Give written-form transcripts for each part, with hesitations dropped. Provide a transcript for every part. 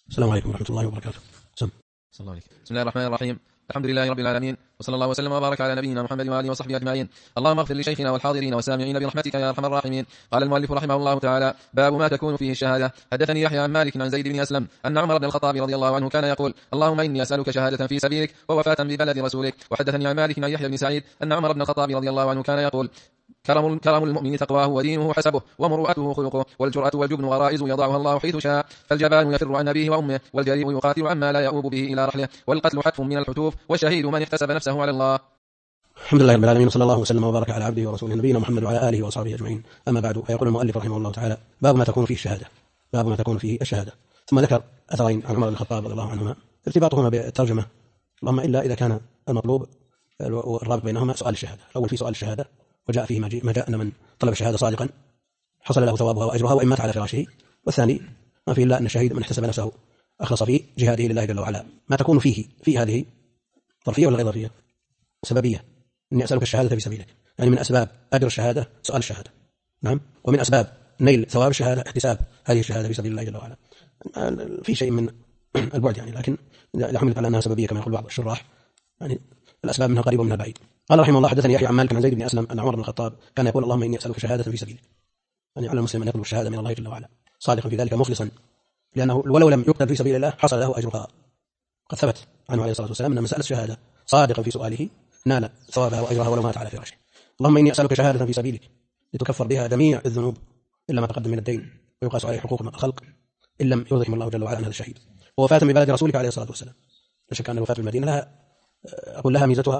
السلام عليكم ورحمة الله وبركاته. صلى الله عليه. بسم الله الرحمن الرحيم. الحمد لله رب العالمين، وصلى الله وسلم وبارك على نبينا محمد وآله وصحبه أجمعين. اللهم اغفر لشيخنا والحاضرين والسامعين برحمتك يا أرحم الراحمين. قال المؤلف رحمه الله تعالى: باب ما تكون فيه الشهادة. حدثني يحيى عن مالك عن زيد بن أسلم أن عمر بن الخطاب رضي الله عنه كان يقول: اللهم إني أسألك شهادة في سبيلك ووفاة ببلد رسولك. وحدثني عن مالك عن يحيى بن سعيد أن عمر بن الخطاب رضي الله عنه كان يقول: كرم المؤمن تقواه ودينه حسبه ومروءته خلقه والجرأة والجبن غرائز يضعها الله حيث شاء. فالجبان يفر عن أبيه وأمه والجريء يقاتل عما لا يؤوب به إلى رحله والقتل حتف من الحتوف والشهيد من احتسب نفسه على الله. الحمد لله رب العالمين، وصلى الله وسلم وبارك على عبده ورسوله نبينا محمد وعلى آله وصحبه أجمعين. أما بعد، فيقول المؤلف رحمه الله تعالى: باب ما تكون فيه الشهادة. باب ما تكون فيه الشهادة. ثم ذكر أثرين عن عمر بن الخطاب رضي الله عنهما ارتباطهما بالترجمة، اللهم إلا إذا كان المطلوب والرابط بينهما سؤال الشهادة. الأول في سؤال الشهادة، وجاء فيه ما جاء أن من طلب الشهادة صادقا حصل له ثوابها وأجرها وإن مات على فراشه. والثاني ما فيه إلا أن الشهيد من احتسب نفسه أخلص في جهاده لله جل وعلا. ما تكون فيه في هذه ظرفية ولا غير ظرفية؟ سببية. إني أسألك الشهادة في سبيلك، يعني من أسباب أجر الشهادة سؤال الشهادة، نعم، ومن أسباب نيل ثواب الشهادة احتساب هذه الشهادة في سبيل الله جل وعلا. في شيء من البعد يعني، لكن إذا حملت على أنها سببية كما يقول بعض الشراح يعني الأسباب منها قريبة ومنها بعيد. قال رحمه الله: حدثني يحيى عن مالك عن زيد بن أسلم أن عمر بن الخطاب كان يقول: اللهم إني أسألك شهادة في سبيلك، يعني على المسلم أن يطلب الشهادة من الله جل وعلا صادقا في ذلك مخلصا، لأنه ولو لم يقتل في سبيل الله حصل له أجرها. قد ثبت عنه عليه الصلاة والسلام أن من سأل الشهادة صادقا في سؤاله نال ثوابها وأجرها ولو مات على فراشه. اللهم إني أسألك شهادة في سبيلك لتكفر بها جميع الذنوب إلا ما تقدم من الدين ويقاس عليه حقوق من الخلق إن لم يرضهم الله جل وعلا عن هذا الشهيد. ووفاة ببلد رسولك عليه الصلاة والسلام. لا شك أن الوفاة في المدينة لها لها ميزتها،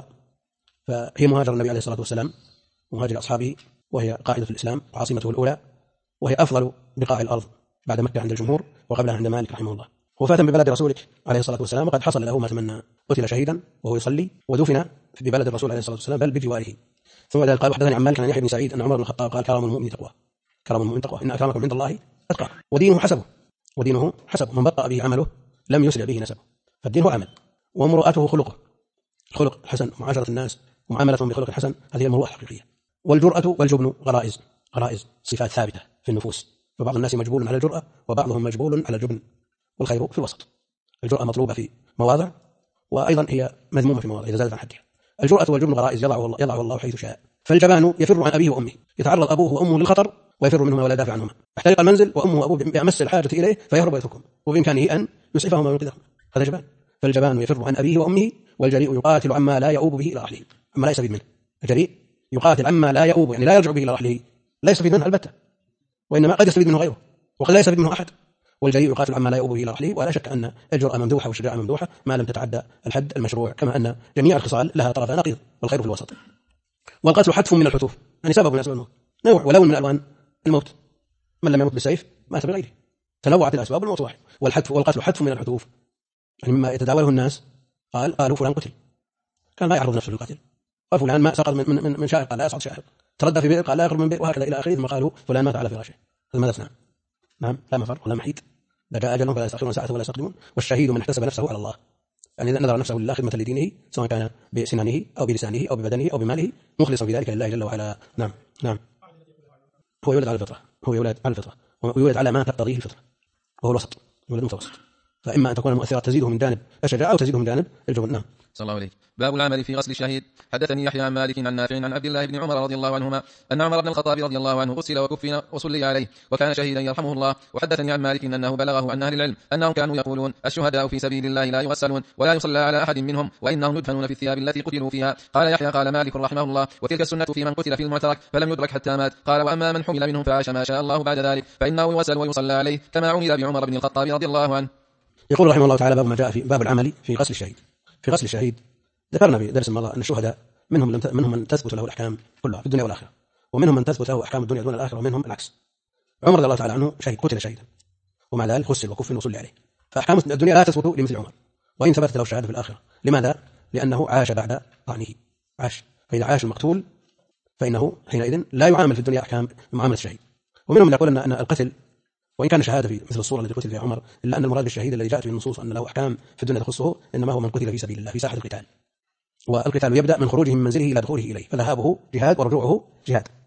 فهي مهاجر النبي عليه الصلاة والسلام ومهاجر أصحابه، وهي قاعدة الإسلام وعاصمته الأولى، وهي أفضل بقاع الأرض بعد مكة عند الجمهور وقبلها عند مالك رحمه الله. وفاة ببلد رسولك عليه الصلاة والسلام وقد حصل له ما تمنى، قتل شهيدا وهو يصلي ودفن ببلد الرسول عليه الصلاة والسلام بل بجواره. ثم قال: وحدثني عن مالك عن يحيى بن سعيد أن عمر بن الخطاب قال: كرم المؤمن تقوى، كرم المؤمن تقوى، إن أكرمكم عند الله أتقى، ودينه حسبه، ودينه حسبه، من بطأ به عمله لم يسرع به نسبه. فالدين هو عمل، ومرؤته خلقه، خلق حسن، معاشرة الناس ومعاملتهم بخلق حسن، هذه المروءة الحقيقية. والجرأة والجبن غرائز، غرائز صفات ثابتة في النفوس، فبعض الناس مجبول على الجرأة وبعضهم مجبول على الجبن، والخير في الوسط. الجرأة مطلوبة في مواضع وأيضا هي مذمومة في مواضع إذا زادت عن حدها. الجرأة والجبن غرائز يضعه الله حيث شاء. فالجبان يفر عن أبيه وأمه، يتعرض أبوه وأمه للخطر ويفر منهما ولا يدافع عنهما. احترق المنزل وأمه وأبوه بأمس الحاجة إليه فيهرب ويتركهم، وبإمكانه أن يسعفهما وينقذهما. هذا جبان. فالجبان يفر عن أبيه وأمه، والجريء يقاتل عما لا يؤوب به إلى رحله، عما لا يستفيد منه. الجريء يقاتل عما لا يؤوب، يعني لا يرجع به إلى رحله، لا يستفيد منه البتة، وإنما قد يستفيد منه غيره وقد لا يستفيد منه أحد. والجريء يقاتل عما لا يؤوب به إلى رحله. ولا شك أن الجرأة ممدوحة والشجاعة ممدوحة ما لم تتعدى الحد المشروع، كما أن جميع الخصال لها طرف نقيض والخير في الوسط. والقتل حتف من الحتوف، يعني سبب من أسباب الموت، نوع ولون من ألوان الموت. من لم يمت بالسيف مات بغيره، تنوعت الأسباب والموت واحد. والقتل حتف من الحتوف، يعني مما يتداوله الناس. قالوا فلان قتل، كان لا يعرض نفسه للقتل. وفلان ما سقط من شاهق، قال لا يصعد شاهق. تردى في بئر، قال لا يخرج من بئر، وهكذا إلى آخره. ثم قالوا فلان مات على فراشه. ماذا تصنع؟ نعم، لا مفر ولا محيط، لا جاء أجلهم فلا يستأخرون ساعة ولا يستقدمون. والشهيد من احتسب نفسه على الله، يعني إذا نذر نفسه لله خدمة لدينه، سواء كان بسنانه أو بلسانه أو ببدنه أو بماله، مخلصا في ذلك لله جل وعلا. نعم نعم. هو يولد على الفطرة، هو يولد على الفطرة، ويولد على ما تقتضيه الفطرة، وهو الوسط، يولد متوسط. فإما أن تكون المؤثرات تزيده من جانب الشجاعة أو تزيده من جانب الجبن. نعم. صلى الله عليه. باب العمل في غسل الشهيد. حدثني يحيى عن مالك عن نافع عن عبد الله بن عمر رضي الله عنهما أن عمر بن الخطاب رضي الله عنه غسل وكفن وصلي عليه وكان شهيدا يرحمه الله. وحدثني عن مالك أنه بلغه عن أهل العلم أنهم كانوا يقولون: الشهداء في سبيل الله لا يغسلون ولا يصلى على أحد منهم، وإنهم يدفنون في الثياب التي قتلوا فيها. قال يحيى: قال مالك رحمه الله: وتلك السنة في من قتل في المعترك فلم يدرك حتى مات. قال: وأما من حمل منهم فعاش ما شاء الله بعد ذلك فإنه يغسل ويصلى عليه كما عمل بعمر بن الخطاب رضي الله عنه. يقول رحمه الله تعالى: باب ما جاء في باب العمل في غسل الشهيد. في غسل الشهيد ذكرنا في درس الماضي أن الشهداء منهم من تثبت له الأحكام كلها في الدنيا والآخرة، ومنهم من تثبت له أحكام الدنيا دون الآخرة، ومنهم العكس. عمر رضي الله تعالى عنه شهيد، قتل شهيدا، ومع ذلك غسل وكفن وصلي عليه. فأحكام الدنيا لا تثبت لمثل عمر، وإن ثبتت له الشهادة في الآخرة. لماذا؟ لأنه عاش بعد طعنه، عاش. فإذا عاش المقتول فإنه حينئذ لا يعامل في الدنيا أحكام معاملة الشهيد. ومنهم من يقول أن القتل وإن كان شهادة في مثل الصورة التي قتل فيها عمر، إلا أن المراد بالشهيد الذي جاءت في النصوص أن له أحكام في الدنيا تخصه إنما هو من قتل في سبيل الله في ساحة القتال. والقتال يبدأ من خروجه من منزله إلى دخوله إليه، فذهابه جهاد ورجوعه جهاد.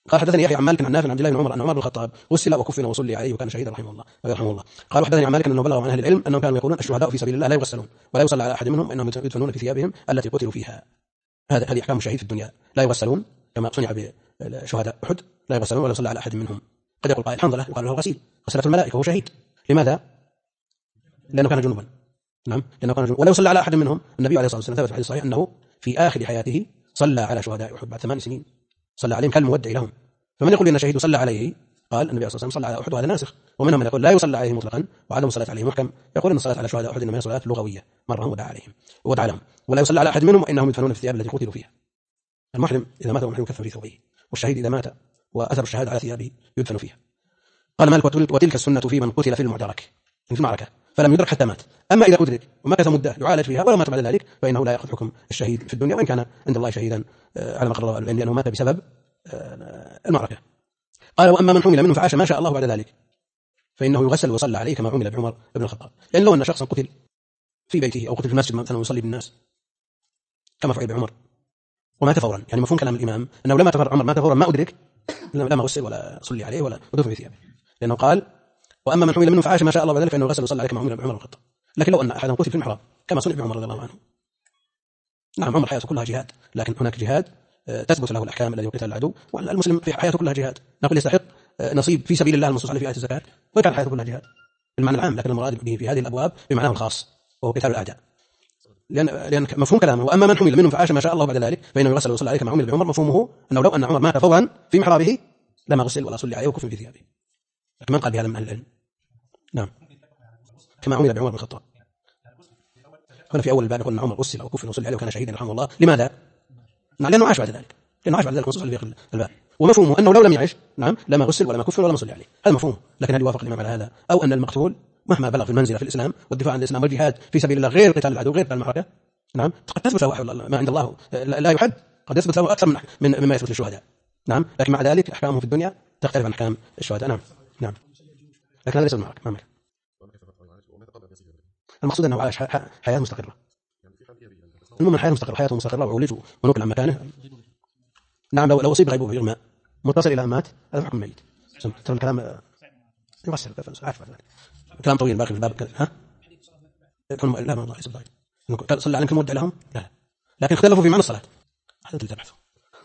قال حدثني يحيى عن مالك عن نافع عن عبد الله بن عمر أن عمر بن الخطاب غسل وكفن وصلي عليه وكان شهيدا رحمه الله. قال حدثني عن مالك أنه بلغ عن أهل العلم أنهم كانوا يقولون الشهداء في سبيل الله لا يغسلون ولا يصلى على أحد منهم إنهم يدفنون في ثيابهم التي قتلوا فيها. هذه أحكام الشهيد في الدنيا، لا يغسلون كما صنع بشهداء أحد، لا يغسلون ولا يصلى على أحد منهم. قد يقول قائل حنظلة يقال له غسيل، غسلت الملائكة وهو شهيد. لماذا؟ لأنه كان جنوبا. نعم، لأنه كان جنوبا. ولا يصلى على أحد منهم. النبي عليه الصلاة والسلام ثبت في الحديث الصحيح أنه في آخر حياته صلى على شهداء أحد بعد 8 سنين، صلى عليهم كالمودع لهم. فمن يقول إن شهيد صلى عليه؟ قال النبي عليه الصلاة والسلام صلى على أحد وهذا ناسخ. ومنهم من يقول لا يصلى عليه مطلقا وعدم الصلاة عليه محكم، يقول أن الصلاة على شهداء أحد إنما هي صلاة لغوية، مرهم ودعا عليهم ودعا لهم. ولا يصلى على أحد منهم وإنهم يدفنون في الثياب التي قتلوا فيها. المحرم إذا مات ومحرم يكفن في ثوبه، والشهيد إذا مات وأثر الشهادة على ثيابه يدفن فيها. قال مالك وتلك السنة في من قتل في المعترك، في المعركة فلم يدرك حتى مات. أما إذا أدرك ومكث مدة يعالج فيها ولا مات بعد ذلك فإنه لا يأخذ حكم الشهيد في الدنيا، وإن كان عند الله شهيدا على ما قرر العلم لأنه مات بسبب المعركة. قال وأما من حمل منه فعاش ما شاء الله بعد ذلك فإنه يغسل ويصلى عليه كما عمل بعمر بن الخطاب. لأن لو أن شخصا قتل في بيته أو قتل في المسجد مثلا ويصلي بالناس كما فعل بعمر ومات فورا، يعني مفهوم كلام الإمام أنه لما تفر عمر مات فورا ما أدرك لما غسل ولا صلي عليه ولا ودفن في ثيابه، لأنه قال وأما من حمل منه فعاش ما شاء الله بعد ذلك فإنه يغسل ويصلى عليه كما عمل بعمر بن الخطاب. لكن لو أن أحدا قتل في المحراب كما صنع بعمر رضي الله عنه، نعم عمر حياته كلها جهاد، لكن هناك جهاد تثبت له الأحكام الذي يقتل العدو، والمسلم في حياته كلها جهاد نقول يستحق نصيب في سبيل الله المنصوص عليه في آية الزكاة، وكان حياته كلها جهاد بالمعنى العام، لكن المراد به في هذه الأبواب بمعناه الخاص وهو قتال الأعداء. لأن مفهوم كلامه وأما من حمل منهم فعاش ما شاء الله بعد ذلك فإنه يغسل ويصلى عليه كما عمل بعمر، مفهومه أنه لو أن عمر مات فورا في محرابه لما غسل ولا صلي عليه وكفن في ثيابه، لكن من قال بهذا من أهل العلم. نعم كما عمل بعمر بن الخطاب. هنا في أول الباب يقول أن عمر غسل وكفن وصلي عليه وكان شهيدا رحمه الله. لماذا؟ نعم لأنه عاش بعد ذلك، منصوص عليه في الباب، ومفهومه أنه لو لم يعش نعم لما غسل ولا ما كفن ولا صلي عليه، هذا مفهوم. لكن هل يوافق الإمام على هذا؟ أو أن المقتول مهما بلغ في المنزلة في الإسلام والدفاع عن الإسلام والجهاد في سبيل الله غير قتال العدو غير قتال المعركة، نعم قد تثبت له ما عند الله لا يحد، قد يثبت له أكثر مما يثبت للشهداء، نعم لكن مع ذلك أحكامه في الدنيا تختلف عن أحكام الشهداء. نعم لكن هذا ليس المعركة. ما المقصود أنه عاش حياة مستقرة، المهم الحياة مستقرة، حياته مستقرة وعولج ونقل عن مكانه. نعم لو أصيب غيبوبة يغمى متصل إلى مات هذا حكم الميت. ترى الكلام يغسل عارف كلام طويل باقي في الباب. ها لا ما الله يسبح صلى عليهم المودع لهم لا، لكن اختلفوا في معنى الصلاة هذا اللي تبحثه.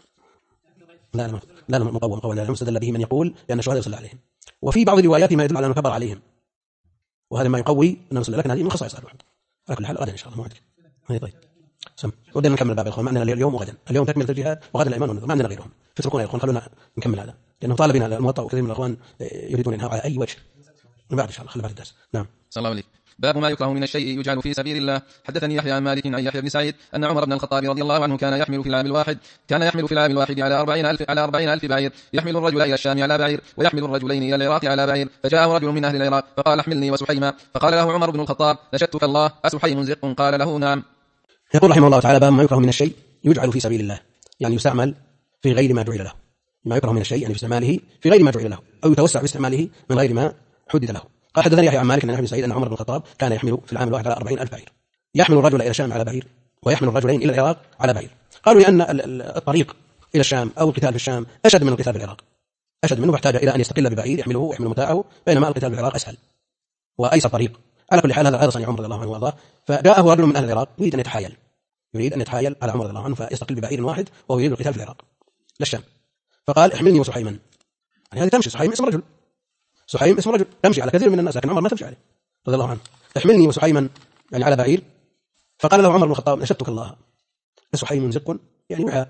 لا مقوم لا يستدل به من يقول لأن الشهداء يصلى عليهم، وفي بعض الروايات ما يدل على أنه كبر عليهم وهذا ما يقوي أن نصلي، لكن هذه من خصائص أهل الوحد. على كل حال غدا إن شاء الله موعدك. طيب ودنا نكمل باب الإخوان، ما عندنا اليوم وغدا، اليوم تكملة الجهاد وغدا الإيمان والنذر، ما عندنا غيرهم. فتركونا يا إخوان خلونا نكمل هذا لأنه طالب بنا الموطأ وكثير من الإخوان يريدون إنهاء على أي وجه. من بعد إن شاء الله خلي بعد الدرس. نعم صلى الله عليه. باب ما يكره من الشيء يجعل في سبيل الله. حدثني يحيى عن مالك عن يحيى بن سعيد أن عمر بن الخطاب رضي الله عنه كان يحمل في العام الواحد على 40,000 بعير، يحمل الرجل إلى الشام على بعير ويحمل الرجلين إلى العراق على بعير، فجاءه رجل من أهل العراق فقال احملني وسحيما، فقال له عمر بن الخطاب نشدتك الله أسحيم زق؟ قال له نعم. يقول رحمه الله تعالى باب ما يكره من الشيء يجعل في سبيل الله، يعني يستعمل في غير ما جعل له. ما يكره من الشيء يعني في استعماله في غير ما جعل له أو يتوسع في استعماله من غير ما حدد له. قال حدثني يحيى عن مالك عن يحيى بن سعيد أن عمر بن الخطاب كان يحمل في العام الواحد على 40,000 بعير، يحمل الرجل إلى الشام على بعير ويحمل الرجلين إلى العراق على بعير. قالوا لأن الطريق إلى الشام أو القتال في الشام أشد من القتال في العراق، أشد منه واحتاج إلى أن يستقل ببعير يحمله ويحمل متاعه، بينما القتال في العراق أسهل وأيسر طريق. على كل حال هذا غير صنيع عمر رضي الله عنه وارضاه، فجاءه رجل من أهل العراق يريد أن يتحايل على عمر رضي الله عنه فيستقل ببعير واحد وهو يريد القتال في العراق للشام، فقال احملني وسحيما، يعني هذه تمشي، سحيم اسم رجل، سحيم اسم رجل تمشي على كثير من الناس لكن عمر ما تمشي عليه رضي الله عنه، احملني وسحيما يعني على بعير. فقال له عمر بن الخطاب نشدتك الله سحيم زق، يعني وعاء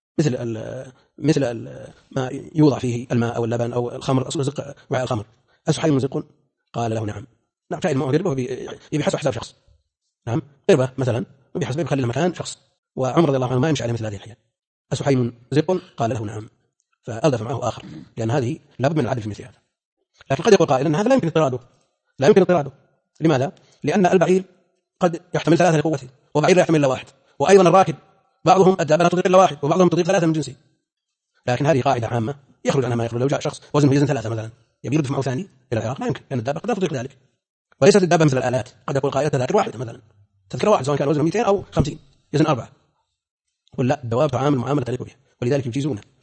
مثل ما يوضع فيه الماء أو اللبن أو الخمر، أصل زق وعاء الخمر، أسحيم زق؟ قال له نعم. نعم فعل ما قربه بحسب حساب شخص، نعم قربه مثلا بحسب يخلي المكان شخص، وعمر رضي الله عنه ما يمشي عليه مثل هذه الأحيان. أسحيم زق؟ قال له نعم، فألدف معه آخر لأن هذه لابد من العدل في مثل هذا. لكن قد يقول قائل أن هذا لا يمكن اضطراده. لماذا؟ لأن البعير قد يحتمل 3 لقوته وبعير لا يحتمل إلا 1، وأيضا الراكب بعضهم الدابة لا تطيق إلا 1 وبعضهم تطيق 3 من جنسه. لكن هذه قاعدة عامة يخرج عنها ما يخرج. لو جاء شخص وزنه يزن 3 مثلا يبي يردف معه ثاني إلى العراق لا يمكن، لأن الدابة قد لا تطيق ذلك، وليست الدابة مثل الآلات. قد يقول قائل تذاكر واحدة مثلا، تذكرة واحد سواء كان وزنه 200 أو 50 يزن 4، ولا الدواب تعامل معاملة تليق بها، ولذلك يجيزونه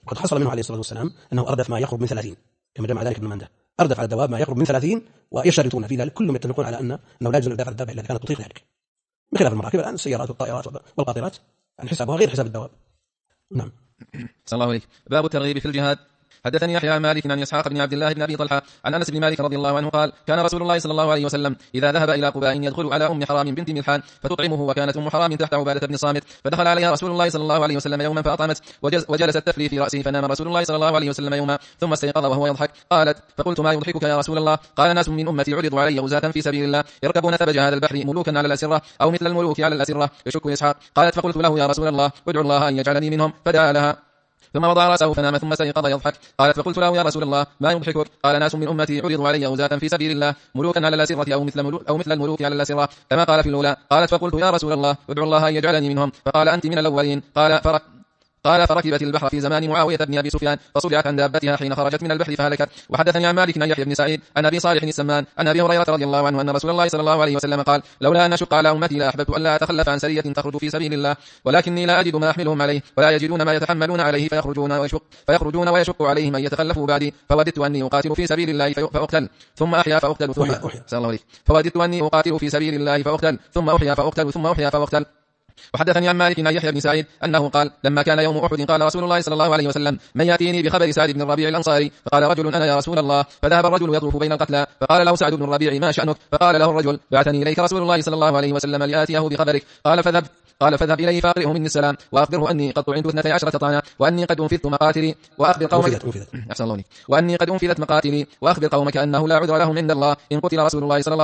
وقد حصل منه عليه الصلاة والسلام أنه أردف ما يقرب من 30 كما جمع ذلك ابن مندة، أردف على الدواب ما يقرب من 30 ويشترطون في ذلك كلهم يتفقون على أنه لا يجوز الإرداف على الدابة إلا إذا كانت تطيق ذلك، بخلاف المراكب الآن السيارات والطائرات والقاطرات يعني حسابها غير حساب الدواب. نعم. صلى الله عليه. باب الترغيب في الجهاد. حدثني يحيى عن مالك عن اسحاق بن عبد الله بن ابي طلحه عن انس بن مالك رضي الله عنه قال: كان رسول الله صلى الله عليه وسلم اذا ذهب الى قباء يدخل على ام حرام بنت ملحان فتطعمه، وكانت ام حرام تحت عباده بن صامت، فدخل عليها رسول الله صلى الله عليه وسلم يوما فاطعمت وجلست تفلي في راسه، فنام رسول الله صلى الله عليه وسلم يوما ثم استيقظ وهو يضحك. قالت: فقلت: ما يضحكك يا رسول الله؟ قال: ناس من امتي عرضوا علي غزاة في سبيل الله يركبون ثبج هذا البحر ملوكا على الاسره او مثل الملوك على الاسره، يشك اسحاق. قالت: فقلت له: يا رسول الله ادعو الله ان يجعلني منهم، فدعا لها ثم وضع رأسه فنام ثم استيقظ يضحك. قالت: فقلت له: يا رسول الله ما يضحكك؟ قال: ناس من أمتي عرضوا علي غزاة في سبيل الله ملوكا على الأسرة أو مثل الملوك على الأسرة كما قال في الأولى. قالت: فقلت: يا رسول الله ادعو الله أن يجعلني منهم. فقال: أنت من الأولين. قال: فركبت البحر في زمان معاوية بن أبي سفيان فصلعت عن دابتها حين خرجت من البحر فهلكت. وحدثني عن مالك عن يحيى بن سعيد عن أبي صالح السمان عن أبي هريرة رضي الله عنه أن رسول الله صلى الله عليه وسلم قال: لولا أن أشق على أمتي لأحببت أن لا أتخلف عن سرية تخرج في سبيل الله، ولكني لا أجد ما أحملهم عليه ولا يجدون ما يتحملون عليه فيخرجون ويشق عليهم أن يتخلفوا بعدي، فوددت أني أقاتل في سبيل الله فأقتل ثم أحيا فأقتل ثم فوددت أني أقاتل في سبيل الله فأقتل ثم أحيا فأقتل ثم أحيا فأقتل. وحدثني عن مالك عن يحيى بن سعيد أنه قال: لما كان يوم أحد قال رسول الله صلى الله عليه وسلم: من يأتيني بخبر سعد بن الربيع الأنصاري؟ فقال رجل: أنا يا رسول الله. فذهب الرجل يطوف بين القتلى، فقال له سعد بن الربيع: ما شأنك؟ فقال له الرجل: بعثني إليك رسول الله صلى الله عليه وسلم لآتيه بخبرك. قال: فاذهب إليه فأقرئه مني السلام وأخبره أني قد طعنت 12 طعنة وأني قد أنفذت مقاتلي وأخبر قومك وأني قد أنفذت مقاتلي وأخبر قومك أنه لا عذر لهم عند الله إن قتل رسول الله صلى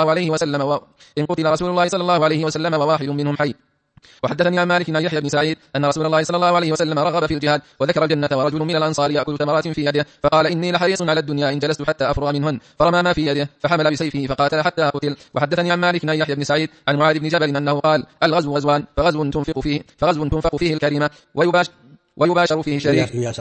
الله عليه وسلم وواحد منهم حي. وحدثني عن مالك عن يحيى بن سعيد أن رسول الله صلى الله عليه وسلم رغب في الجهاد وذكر الجنة ورجل من الأنصار يأكل تمرات في يده، فقال: إني لحريص على الدنيا إن جلست حتى أفرغ منهن، فرمى ما في يده فحمل بسيفه فقاتل حتى قتل. وحدثني عن مالك عن يحيى بن سعيد عن معاذ بن جبل أنه قال: الغزو غزوان، فغزو تنفق فيه الكلمة ويباشر فيه الشريك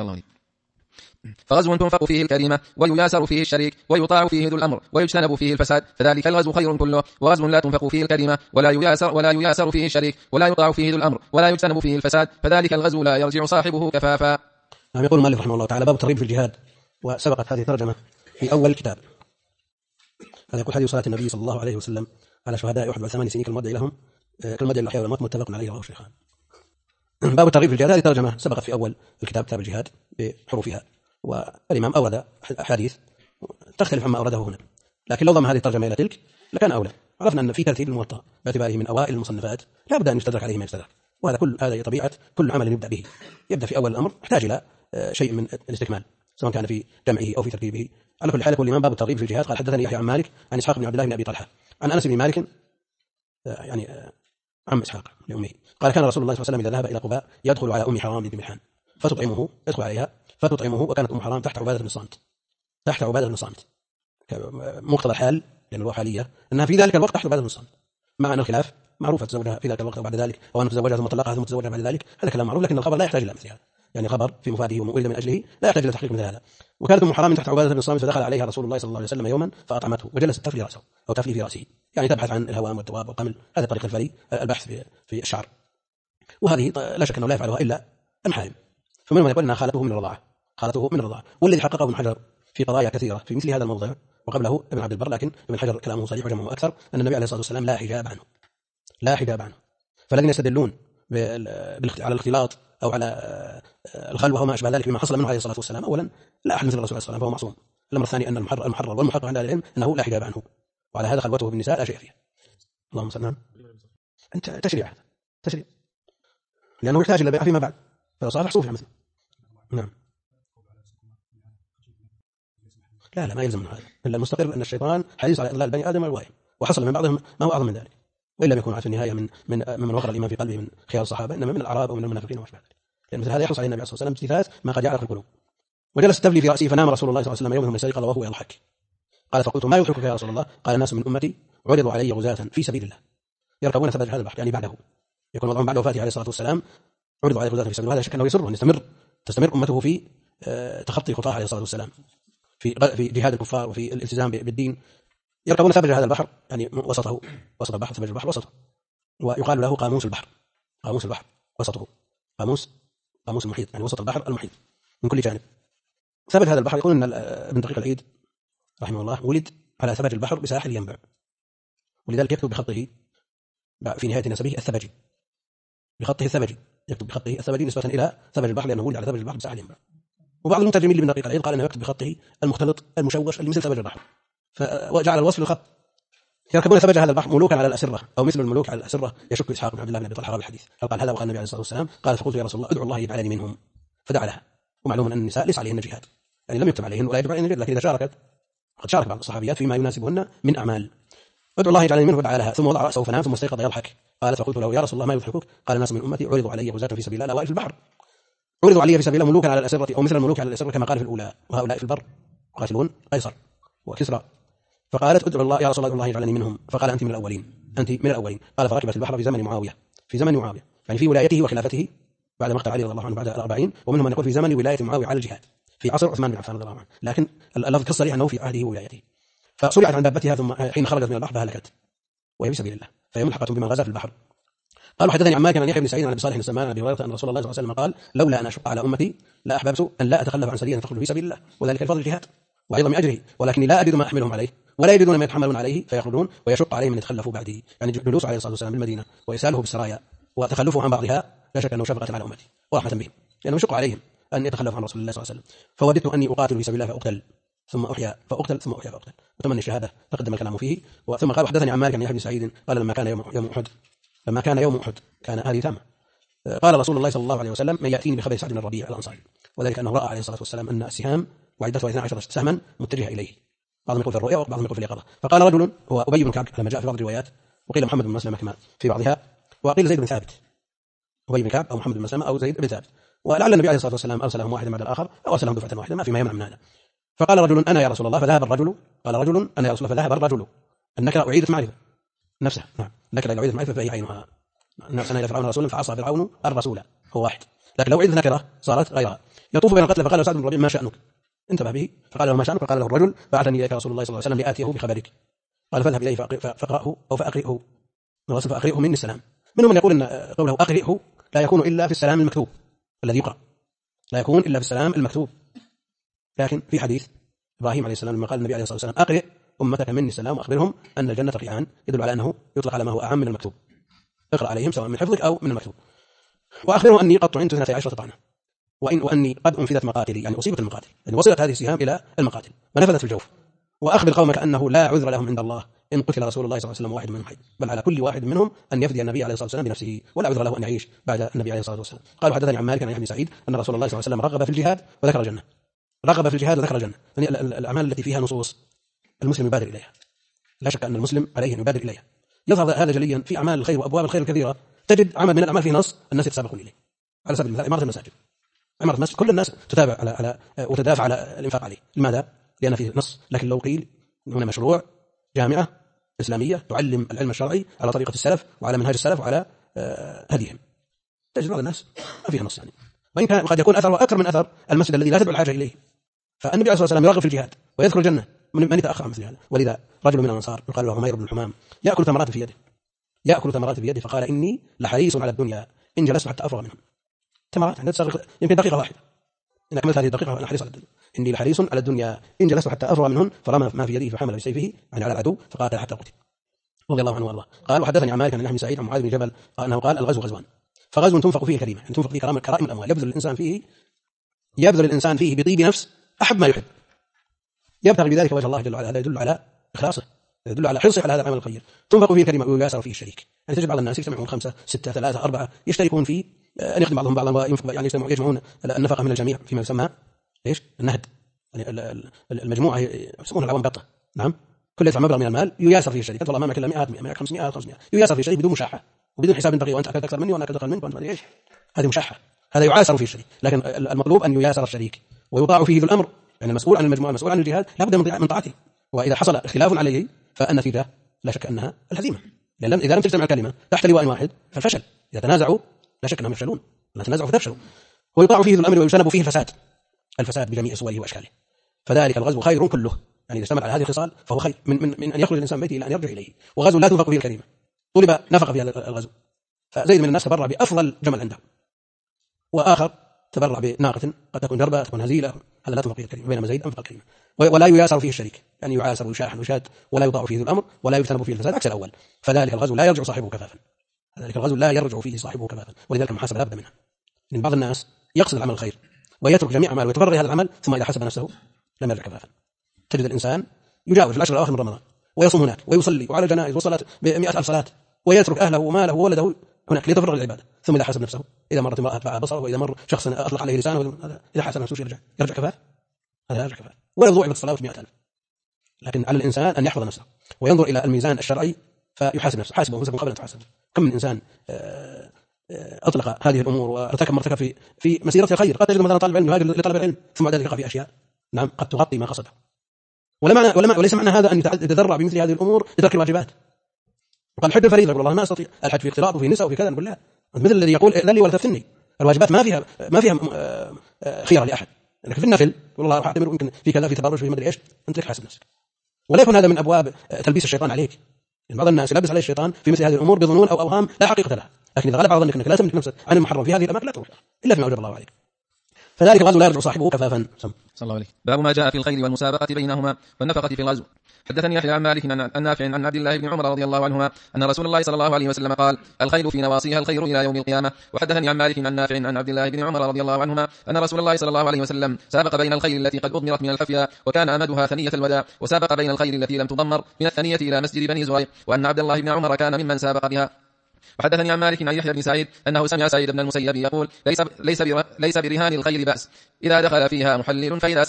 فغزو تنفق فيه الكريمة ويياسر فيه الشريك ويطاع فيه ذو الأمر ويجتنب فيه الفساد، فذلك الغزو خير كله. وغزو لا تنفق فيه الكريمة ولا يياسر فيه الشريك ولا يطاع فيه ذو الأمر ولا يجتنب فيه الفساد، فذلك الغزو لا يرجع صاحبه كفافا. نعم. يقول المؤلف رحمه الله تعالى: باب الترغيب في الجهاد. وسبقت هذه الترجمة في أول الكتاب. هذا يقول: حديث صلاة النبي صلى الله عليه وسلم على شهداء أحد و8 سنين كالمدعي لهم كالمدعي للأحياء والأموات، متفق عليه رواه الشيخان. باب الترغيب في الجهاد، هذه ترجمة سبقت في أول الكتاب كتاب الجهاد بحروفها، والإمام أورد أحاديث تختلف عما أورده هنا، لكن لو ضم هذه الترجمة إلى تلك لكان أولى. عرفنا أن في ترتيب الموطأ باعتباره من أوائل المصنفات لا بد أن يستدرك عليه ما يستدرك، وهذا هذا طبيعة كل عمل يبدأ به، يبدأ في أول الأمر يحتاج إلى شيء من الاستكمال سواء كان في جمعه أو في ترتيبه. على كل حال يقول الإمام: باب الترغيب في الجهاد. قال: حدثني يحيى عن مالك عن إسحاق بن عبد الله بن أبي طلحة عن أنس بن مالك يعني عم إسحاق لأمه قال: كان رسول الله صلى الله عليه وسلم إذا ذهب إلى قباء يدخل على أم حرام بنت ملحان فتطعمه، يدخل عليها فتطعمه، وكانت أم حرام تحت عبادة بن صامت مقتضى الحال، لأن الروح حالية أنها في ذلك الوقت تحت عبادة بن صامت، مع أن الخلاف معروفة تزوجها في ذلك الوقت وبعد ذلك، أو أن تزوجها ثم طلقها ثم تزوجها بعد ذلك، هذا كلام معروف، لكن الخبر لا يحتاج إلى مثل هذا، يعني خبر في مفاده ومن ولد من أجله لا يحتاج إلى تحقيق مثل هذا. وكانت أم حرام تحت عبادة بن صامت فدخل عليها رسول الله صلى الله عليه وسلم يوما فأطعمته وجلست تفلي رأسه أو تفلي في رأسه، يعني تبحث عن الهوام والتواب والقمل، هذا طريق الفلي، البحث في الشعر، وهذه لا شك أنه لا يفعلها إلا المحارم. فمن يقول أنها خالته من الرضاعة، والذي حققه ابن حجر في قضايا كثيرة في مثل هذا الموضع وقبله ابن عبد البر، لكن ابن حجر كلامه صحيح وجمعه أكثر، أن النبي عليه الصلاة والسلام لا حجاب عنه. فالذين يستدلون على الاختلاط أو على الخلوة وما أشبه ذلك بما حصل منه عليه الصلاة والسلام، أولا لا أحد مثل الرسول عليه الصلاة والسلام فهو معصوم. الأمر الثاني أن المحرر والمحقق عند أهل العلم أنه لا حجاب عنه، وعلى هذا خلوته بالنساء لا شيء فيها. اللهم صل. أنت تشريع لأنه يحتاج إلى فيما بعد، فلو صار صوفي مثله. نعم. لا ما يلزم من هذا، إلا المستقر أن الشيطان حريص على إضلال بني آدم والوائم، وحصل من بعضهم ما هو أعظم من ذلك، وإن لم يكن في النهاية من وقر الإيمان في قلبه من خيار الصحابة، إنما من الأعراب ومن المنافقين وأشبه ذلك، لأن مثل هذا يحرص عليه النبي عليه الصلاة والسلام استثاث ما قد جعل في القلوب. وجلس تفلي في رأسه فنام رسول الله صلى الله عليه وسلم يوم ثم استيقظ وهو يضحك. قال: فقلت: ما يضحكك يا رسول الله؟ قال: الناس من أمتي عرضوا علي غزاة في سبيل الله يركبون ثبج هذا البحر، يعني بعده يكون وضعهم بعد وفاته عليه الصلاة والسلام عرضوا عليه غزاة في سبيل الله، هذا شك أنه يسر وأن تستمر أمته في تخطي خطاه عليه الصلاة والسلام في جهاد الكفار وفي الالتزام بالدين. يركبون ثبج هذا البحر، يعني وسط البحر، ثبج البحر وسطه، ويقال له قاموس البحر وسطه، قاموس المحيط، يعني وسط البحر المحيط. من كل جانب. ثبت هذا البحر. يقول أن ابن دقيق العيد رحمه الله ولد على ثبج البحر بساحل ينبع، ولذلك يكتب بخطه في نهاية نسبه الثبجي، بخطه الثبجي، يكتب بخطه الثبجي نسبة إلى ثبج البحر لأنه ولد على ثبج البحر بساحل ينبع. وبعض المترجمين لابن دقيق العيد قال أنه يكتب بخطه المختلط المشوش اللي مثل ثبج البحر، فجعل الوصف للخط. يركبون ثبج هذا البحر ملوكا على الأسرة أو مثل الملوك على الأسرة. يشك إسحاق بن عبد الله بن أبي طلحة راوي الحديث قال هذا وقال النبي عليه الصلاة والسلام قال فقلت يا رسول الله ادعو الله يجعلني منهم، فدعا لها. ومعلوم أن النساء ليس عليهن جهاد، يعني لم يكتب عليهن ولا يجب عليهن جهاد، لكن إذا شاركت قد شارك بعض الصحابيات فيما يناسبهن من أعمال. ادعو الله يجعلني منه، فدعا لها. ثم وضع رأسه فنام ثم استيقظ يضحك. قالت فقلت له يا رسول الله ما يضحكك؟ قال ناس من أمتي عرضوا علي غزاة في سبيل الله لأوائل في البحر، عرضوا علي في سبيل الله ملوكا على الأسرة أو مثل الملوك على الأسرة كما قال في الأولى، وهؤلاء في البر يقاتلون قيصر وكسرى. فقالت ادعو الله يا رسول الله يجعلني منهم، فقال أنت من الأولين، أنت من الأولين. قال فركبت البحر في زمن معاوية، في زمن معاوية يعني في ولايته وخلافته بعد مقتل علي رضي الله عنه بعد 40، ومنهم من يقول في زمن ولاية معاوية على الجهاد في عصر عثمان بن عفان رضي الله عنه، لكن اللفظ كالصريح أنه في عهده وولايته. فصرعت عن دابتها ثم حين خرجت من البحر فهلكت وهي في سبيل الله، فهي ملحقة بمن غزا في البحر. قال حدثني عن مالك عن يحيى بن سعيد عن ابي صالح السمان عن ابي هريره ان رسول الله صلى الله عليه وسلم قال لولا ان اشق على امتي لا احببت ان لا اتخلف عن سريه تخرج في سبيل الله، وذلك لفضل الجهاد وعظم اجره، ولكني لا اجد ما احملهم عليه ولا يجدون ما يتحملون عليه فيخرجون ويشق عليهم ان يتخلفوا بعدي. يعني جلوس عليه الصلاه والسلام بالمدينه وارساله بالسرايا وتخلفه عن بعضها لا شك انه شفقه على امتي ورحمه بهم، لانه يشق عليهم ان يتخلفوا عن رسول الله صلى الله عليه وسلم. فوددت اني اقاتل في سبيل الله فاقتل ثم احيا فاقتل ثم احيا فاقتل، وتمني الشهاده تقدم الكلام فيه. ثم قال حدثني عن مالك عن يحيى بن سعيد قال لما كان يوم أحد كان هذه تامة، قال رسول الله صلى الله عليه وسلم من يأتيني بخبر سعد بن الربيع الأنصاري، وذلك أنه رأى عليه الصلاة والسلام أن السهام وعدتها 12 سهما متجهة إليه، بعضهم يقول في الرؤيا وبعضهم يقول في اليقظة. فقال رجل هو أبي بن كعب لما جاء في بعض الروايات، وقيل محمد بن مسلمة كما في بعضها، وقيل زيد بن ثابت، أبي بن كعب أو محمد بن مسلمة أو زيد بن ثابت، ولعل النبي عليه الصلاة والسلام أرسلهم واحدا بعد الآخر أو أرسلهم دفعة واحدة ما فيما يمنع من هذا. فقال رجل أنا يا رسول الله فذهب الرجل، قال رجل أنا يا رسول الله فذهب الرجل. النكرة أعيدت معرفة نفسها، نعم النكرة إذا أعيدت معرفة فهي عينها. أرسلنا إلى فرعون رسولا فعصى فرعون الرسول، هو واحد، لكن لو عدت نكرة صارت غيرها. يطوف بين القتلى فقال سعد بن الربيع ما شأنك؟ انتبه به. فقال له ما شأنك؟ فقال له الرجل بعثني إليك رسول الله صلى الله عليه وسلم لآتيه بخبرك. قال فاذهب إليه فاقرأه أو فأقرئه مني السلام. منهم من يقول أن قوله أقرئه لا يكون إلا في السلام المكتوب الذي يقرأ، لا يكون إلا في السلام المكتوب. لكن في حديث إبراهيم عليه السلام لما قال النبي عليه الصلاة والسلام أقرئ أمتك مني السلام وأخبرهم أن الجنة قيعان، يدل على أنه يطلق على ما هو أعم من المكتوب، اقرأ عليهم سواء من حفظك أو من المكتوب. وأخبرهم أني قد طعنت 12 طعنة وأني قد أنفذت مقاتلي، يعني أصيبت المقاتل، يعني وصلت هذه السهام إلى المقاتل ونفذت في الجوف. وأخبر قومك أنه لا عذر لهم عند الله إن قتل رسول الله صلى الله عليه وسلم واحد منهم حي، بل على كل واحد منهم أن يفدي النبي عليه الصلاة والسلام بنفسه، ولا عذر له أن يعيش بعد النبي عليه الصلاة والسلام. قال حدثني عن مالك عن يحيى بن سعيد أن رسول الله صلى الله عليه وسلم رغب في الجهاد وذكر الجنة، رغب في الجهاد وذكر الجنة، يعني الأعمال التي فيها نصوص المسلم يبادر إليها، لا شك أن المسلم عليه أن يبادر إليها. يظهر هذا جليا في أعمال الخير وأبواب الخير الكثيرة، تجد عمل من الأعمال فيه نص الناس يتسابقون إليه. على سبيل المثال عمارة المساجد، عمارة المسجد كل الناس تتابع على وتدافع على الإنفاق عليه. لماذا؟ لأن فيه نص. لكن لو قيل هنا مشروع جامعة إسلامية تعلم العلم الشرعي على طريقة السلف وعلى منهج السلف وعلى هديهم، تجد بعض الناس ما فيها نص، يعني وإن كان قد يكون أثر وأكثر من أثر المسجد الذي لا تدعو الحاجة إليه. فالنبي عليه الصلاة والسلام يرغب في الجهاد ويذكر الجنة من يتأخر عن مثل هذا. ولذا رجل من الأنصار يقال له عمير بن الحمام يأكل تمرات في يده، فقال إني لحريص على الدنيا إن جلست حتى أفرغ منهم. تمرات يعني يمكن دقيقة واحدة، إن أكملت هذه الدقيقة أنا حريص على الدنيا، إني لحريص على الدنيا إن جلست حتى أفرغ منهم، فرمى ما في يده فحمل بسيفه يعني على العدو فقاتل حتى قتل رضي الله عنه وارضاه. قال وحدثني عن مالك عن يحيى سعيد عن معاذ بن جبل أنه قال الغزو غزوان، فغزو تنفق فيه الكريمة، يعني تنفق فيه كرائم الأموال، يبذل الإنسان فيه بطيب نفس أحب ما يحب، يبتغي بذلك وجه الله جل وعلا. هذا يدل على إخلاصه، يدل على حرصه على هذا العمل الخير. تنفق فيه الكلمة وييسر فيه الشريك، يعني تجد بعض الناس يجتمعون 5 6 3 4 يشتركون فيه أن يخدم بعضهم بعضا وينفق، يعني يجمعون النفقة من الجميع فيما يسمى ايش؟ النهد، يعني المجموعة يسمونها العوام بطة، نعم، كل يدفع مبلغ من المال ييسر فيه الشريك، والله ما معك الا 100 500 ييسر فيه الشريك بدون مشاحة وبدون حساب دقيق، وانت اكلت اكثر مني وانا اكلت اقل منك وانت ما ادري ايش، هذه مشاحة، هذا يعاسر فيه الشريك. لكن المطلوب ان ييسر الشريك ويطاع فيه ذو الامر، يعني المسؤول عن المجموعة المسؤول عن الجهاد لابد من طاعته، واذا حصل اختلاف عليه فالنتيجة لا شك انها الهزيمة، لان اذا لم تجتمع الكلمة تحت لواء واحد فالفشل، اذا تنازعوا لا شك انهم يفشلون، لا تنازعوا فتفشلوا. ويطاع فيه ذو الامر ويجتنب فيه الفساد بجميع صوره واشكاله. فذلك الغزو خير كله، يعني اذا اشتمل على هذه الخصال فهو خير من ان يخرج الانسان بيته الى ان يرجع اليه. وغزو لا تنفق فيه الكلمة، طلب نفقه في هذا الغزو، فزيد من الناس تبرع بافضل جمل عنده، واخر تبرع بناقة قد تكون دربة تكون هزيلة، هذا لا تنفق الكريم، بينما زيد أنفق الكريم. ولا يياسر فيه الشريك، يعني يعاسر ويشاحن ويشاد ولا يطاع فيه ذو الأمر ولا يجتنب فيه الفساد، عكس الأول. فذلك الغزو لا يرجع صاحبه كفافا، ذلك الغزو لا يرجع فيه صاحبه كفافا، ولذلك المحاسبة لا بد منها. لأن بعض الناس يقصد العمل الخير ويترك جميع أعماله ويتبرع هذا العمل، ثم إذا حسب نفسه لم يرجع كفافا. تجد الإنسان يجاوز العشر الأواخر من رمضان ويصوم هناك ويصلي وعلى جنائز وصلاة ب100,000 صلاة، ويترك أهله وماله وولده هناك ليتفرغ للعبادة، ثم إذا حسب نفسه إذا مرت امرأة فعل بصره، وإذا مر شخص أطلق عليه لسانه، إذا حسب نفسه يرجع كفاف، هذا يرجع كفاف ولو ضوع بالصلاة ب100,000. لكن على الإنسان أن يحفظ نفسه وينظر إلى الميزان الشرعي فيحاسب نفسه، حاسبه أنفسكم قبل أن تحاسبوا. كم من إنسان أطلق هذه الأمور وارتكب مرتكب في مسيرته الخير، قد تجد مثلا طالب علم يهاجر لطلب العلم ثم بعد ذلك يقع في أشياء نعم قد تغطي ما قصده، وليس معنى هذا أن يتذرع بمثل هذه الأمور لترك الواجبات. وقال الحج الفريضة، يقول الله ما أستطيع، الحج في اختلاط وفي نساء وفي كذا، نقول لا، مثل الذي يقول ائذن لي ولا تفتني. الواجبات ما فيها خيار لأحد، لكن في النفل والله راح أعتبر يمكن في كذا في تبرج في مدري إيش، أنت لك حاسب نفسك. ولا يكون هذا من أبواب تلبيس الشيطان عليك. يعني بعض الناس يلبس عليه الشيطان في مثل هذه الأمور بظنون أو أوهام لا حقيقة لها، لكن إذا غلب على ظنك أنك لا تملك نفسك عن المحرم في هذه الأماكن لا تروح إلا فيما أوجب الله عليك. فذلك الغزو لا يرجع صاحبه كفافا. صلى الله عليه. باب ما جاء في الخيل والمسابقة بينهما والنفقة في الغزو. حدثني يحيى عن مالك عن نافع عن عبد الله بن عمر رضي الله عنهما أن رسول الله صلى الله عليه وسلم قال: الخيل في نواصيها الخير إلى يوم القيامة. وحدثني عن مالك عن نافع عن عبد الله بن عمر رضي الله عنهما أن رسول الله صلى الله عليه وسلم سابق بين الخيل التي قد أضمرت من الحفيا وكان أمدها ثنية الوداع، وسابق بين الخيل التي لم تضمر من الثنية إلى مسجد بني زريق، وأن عبد الله بن عمر كان ممن سابق بها. وحدثني عن مالك عن يحيى بن سعيد أنه سمع سعيد بن المسيب يقول: ليس برهان الخيل بأس إذا دخل فيها محلل، فإذا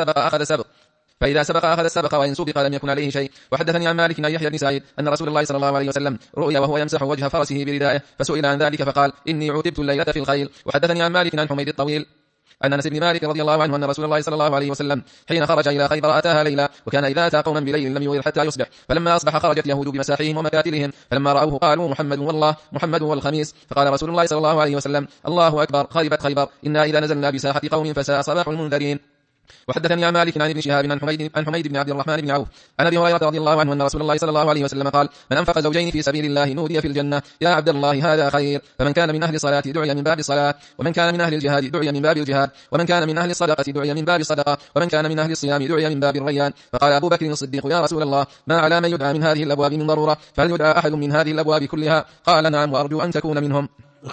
سبق أخذ السبق، وإن سبق لم يكن عليه شيء. وحدثني عن مالك عن يحيى بن سعيد أن رسول الله صلى الله عليه وسلم رؤيا وهو يمسح وجه فرسه بردائه، فسئل عن ذلك فقال: إني عتبت الليلة في الخيل. وحدثني عن مالك عن حميد الطويل أن أنس بن مالك رضي الله عنه أن رسول الله صلى الله عليه وسلم حين خرج إلى خيبر أتاها ليلا، وكان إذا أتى قوما بليل لم يغير حتى يصبح، فلما أصبح خرجت يهود بمساحهم ومكاتلهم، فلما رأوه قالوا: محمد والله، محمد والخميس. فقال رسول الله صلى الله عليه وسلم: الله أكبر، خربت خيبر، إنا إذا نزلنا بساحة قوم فساء صباح المنذرين. وحدثني عن مالك عن ابن شهاب عن حميد بن عبد الرحمن بن عوف عن ابي هريره رضي الله عنه ان رسول الله صلى الله عليه وسلم قال: من انفق زوجين في سبيل الله نودي في الجنه: يا عبد الله هذا خير. فمن كان من اهل الصلاه دعي من باب الصلاه، ومن كان من اهل الجهاد دعي من باب الجهاد، ومن كان من اهل الصدقه دعي من باب الصدقه، ومن كان من اهل الصيام دعي من باب الريان. فقال ابو بكر الصديق: يا رسول الله، ما على من يدعى من هذه الابواب من ضروره، فهل يدعى احد من هذه الابواب كلها؟ قال: نعم، وارجو ان تكون منهم.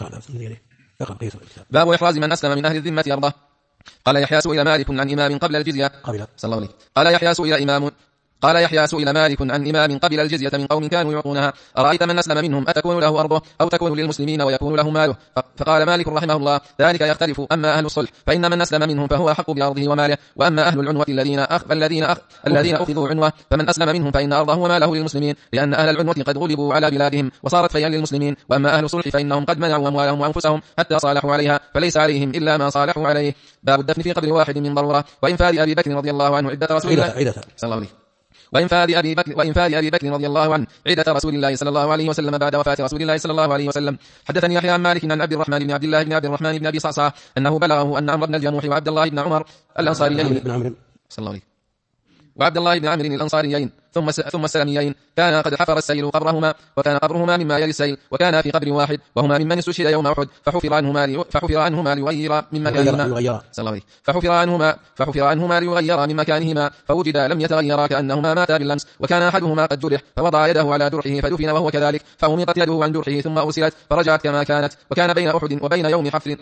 باب احراز من اسلم من اهل الذمه ارضه. قال يحيى: سئل مالك عن إمام قبل الجزية. صلى الله عليه. قال يحيى: سئل مالك عن إمام قبل الجزية من قوم كانوا يعطونها، أرأيت من أسلم منهم أتكون له أرضه أو تكون للمسلمين ويكون له ماله؟ فقال مالك رحمه الله: ذلك يختلف، أما أهل الصلح فإن من أسلم منهم فهو أحق بأرضه وماله، وأما أهل العنوة الذين أخذوا عنوة فمن أسلم منهم فإن أرضه وماله للمسلمين، لأن أهل العنوة قد غلبوا على بلادهم وصارت فيا للمسلمين، وأما أهل الصلح فإنهم قد منعوا أموالهم وأنفسهم حتى صالحوا عليها، فليس عليهم إلا ما صالحوا عليه. باب الدفن في قبر واحد من ضرورة. وإنفاذ أبي بكر رضي الله عنه عدة رسول الله صلى الله عليه وإنفاذ أبي بكر رضي الله عنه عدة رسول الله صلى الله عليه وسلم بعد وفاة رسول الله صلى الله عليه وسلم. حدثني يحيى عن مالك عن عبد الرحمن بن عبد الله بن عبد الرحمن بن أبي صعصع أنه بلغه أن عمرو بن الجموح وعبد الله بن عمر الأنصاريين صلى الله عليه وعبد الله بن عمرو الأنصاريين ثم السلميين كان قد حفر السيل قبرهما، وكان قبرهما مما يلي السيل، وكان في قبر واحد، وهما ممن استشهد يوم أحد، فحفر عنهما ليغير من مكانهما فحفر عنهما ليغير من مكانهما، فوجد لم يتغيرا كأنهما ماتا بالأمس، وكان أحدهما قد جرح فوضع يده على جرحه فدفن وهو كذلك، فأميطت يده عن جرحه ثم أرسلت فرجعت كما كانت. وكان بين أحد وبين يوم حفر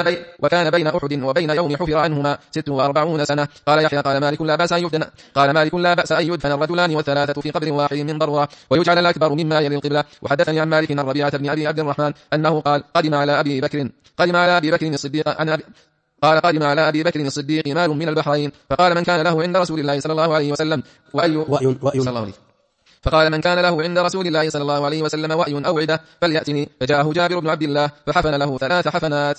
حفر عنهما 46 سنة. قال يحيى: قال مالك: لا بأس أن يدفن الرجلان والثلاثة في قبر واحد من ضرورة، ويجعل الأكبر مما يلي القبلة. وحدثني عن مالك عن ربيعة بن أبي عبد الرحمن أنه قال: قدم على أبي بكر الصديق مال من البحرين، فقال: من كان له عند رسول الله صلى الله عليه وسلم وأي أو عدة فليأتني. فجاءه جابر بن عبد الله فحفن له 3 حفنات.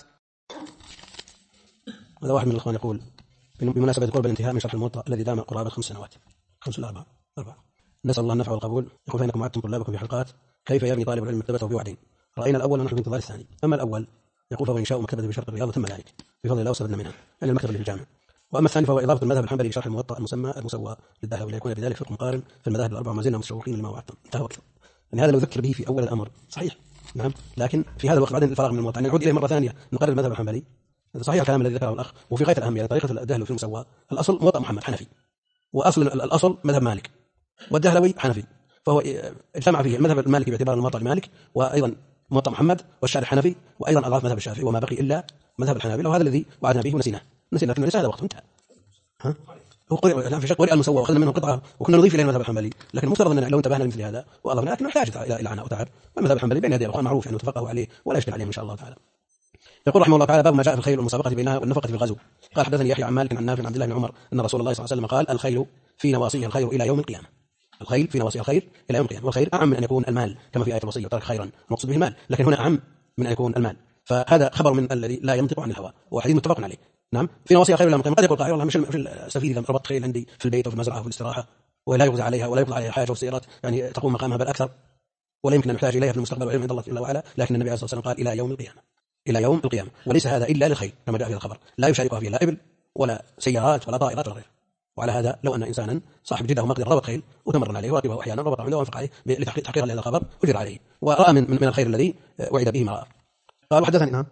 هذا واحد من الإخوان يقول بمناسبة قرب الانتهاء من شرح الموطأ الذي دام قرابة 5 سنوات 5 إلى 4 نسأل الله النفع والقبول. يقول: فإنكم وعدتم طلابكم في حلقات كيف يرمي طالب العلم مكتبته بوعدين، رأينا الأول ونحن في انتظار الثاني. أما الأول يقول فهو إنشاء مكتبة بشرق الرياض تم ذلك بفضل الله واستفدنا منها، يعني المكتبة اللي في الجامع. وأما الثاني فهو إضافة المذهب الحنبلي لشرح الموطأ المسوى للذهب، ليكون بذلك فرق مقارن في المذاهب الأربعة، وما زلنا متشوقين لما وعدتم. انتهى وقته. يعني هذا لو ذكر به في أول الأمر صحيح، نعم، لكن في هذا الوقت بعد الفراغ من الموطأ نعود إليه مرة ثانية نقرر المذهب الحنبلي، صحيح الكلام الذي ذكره الأخ، وفي غاية الأهمية طريقة الدهلوي في المسوى. الأصل موطأ محمد حنفي، وأصل الأصل مذهب مالك، والدهلوي حنفي، فهو اجتمع فيه المذهب المالكي باعتبار الموطأ لمالك، وأيضا موطأ محمد والشارح حنفي، وأيضا أضاف مذهب الشافعي، وما بقي إلا مذهب الحنابلة، وهذا الذي وعدنا به ونسيناه، لكن ليس هذا وقت انتهى. هو لا في شك قرئ المسوى وأخذنا منه قطعة وكنا نضيف إليه المذهب الحنبلي، لكن المفترض أننا لو انتبهنا لمثل هذا وأضفنا، لكن نحتاج إلى عناء وتعب. والمذهب الحنبلي بين يدي الأخوان معروف أنه تفقهوا عليه ولا يشكل عليهم إن شاء الله تعالى. يقول رحمه الله تعالى: باب ما جاء في الخيل والمسابقة بينها والنفقة في الغزو. قال: حدثني يحيى عن مالك عن نافع عن عبد الله بن عمر أن رسول الله صلى الله عليه وسلم قال: الخيل في نواصيها الخير إلى يوم القيامة. الخيل في نواصيها الخير إلى يوم القيامة، والخير أعم من أن يكون المال كما في آية الوصية: وترك خيرا، المقصود به المال، لكن هنا أعم من أن يكون المال، فهذا خبر من الذي لا ينطق عن الهوى، وحديث متفق عليه. نعم، في نواصيها الخير إلى يوم القيامة. قد يقول قائل: والله مش السفير إذا ربطت خيل عندي في البيت وفي المزرعة وفي الاستراحة ولا يقضى عليها ولا يقضى عليها حاجة، والسيارات يعني تقوم مقامها بل أكثر، ولا يمكن أن نحتاج إليها في المستقبل والعلم عند الله جل وعلا، لكن النبي عليه الصلاة والسلام قال: إلى يوم القيامة، إلى يوم القيامة. وليس هذا إلا للخيل كما جاء في الخبر، لا يشاركها فيه لا إبل ولا سيارات ولا طائرات ولا غيره. وعلى هذا لو أن إنسانا صاحب جده ومقدر ربط خيل وتمرن عليه وركبه أحيانا ربط عنده وانفق عليه لتحقيق لهذا الخبر أجر عليه، ورأى من الخير الذي وعد به ما رأى. قال: وحدثني نعم